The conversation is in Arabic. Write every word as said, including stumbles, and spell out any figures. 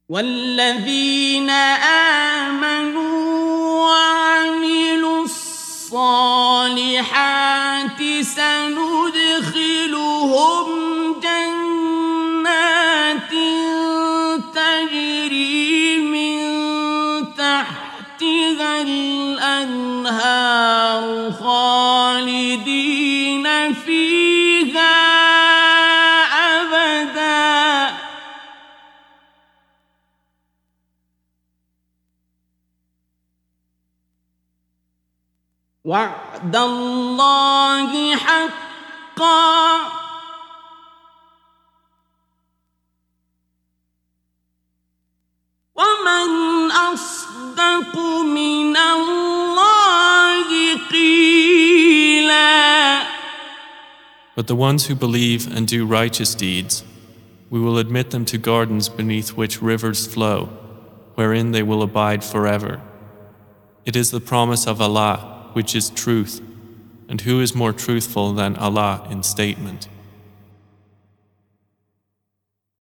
والذين آمنوا وعملوا الصالحات سندخلهم جنات تجري من تحتها الأنهار خالدين فيها أبدا وعد الله حقا ومن أصدق من الله قيلا. But the ones who believe and do righteous deeds, we will admit them to gardens beneath which rivers flow, wherein they will abide forever. It is the promise of Allah, which is truth, and who is more truthful than Allah in statement?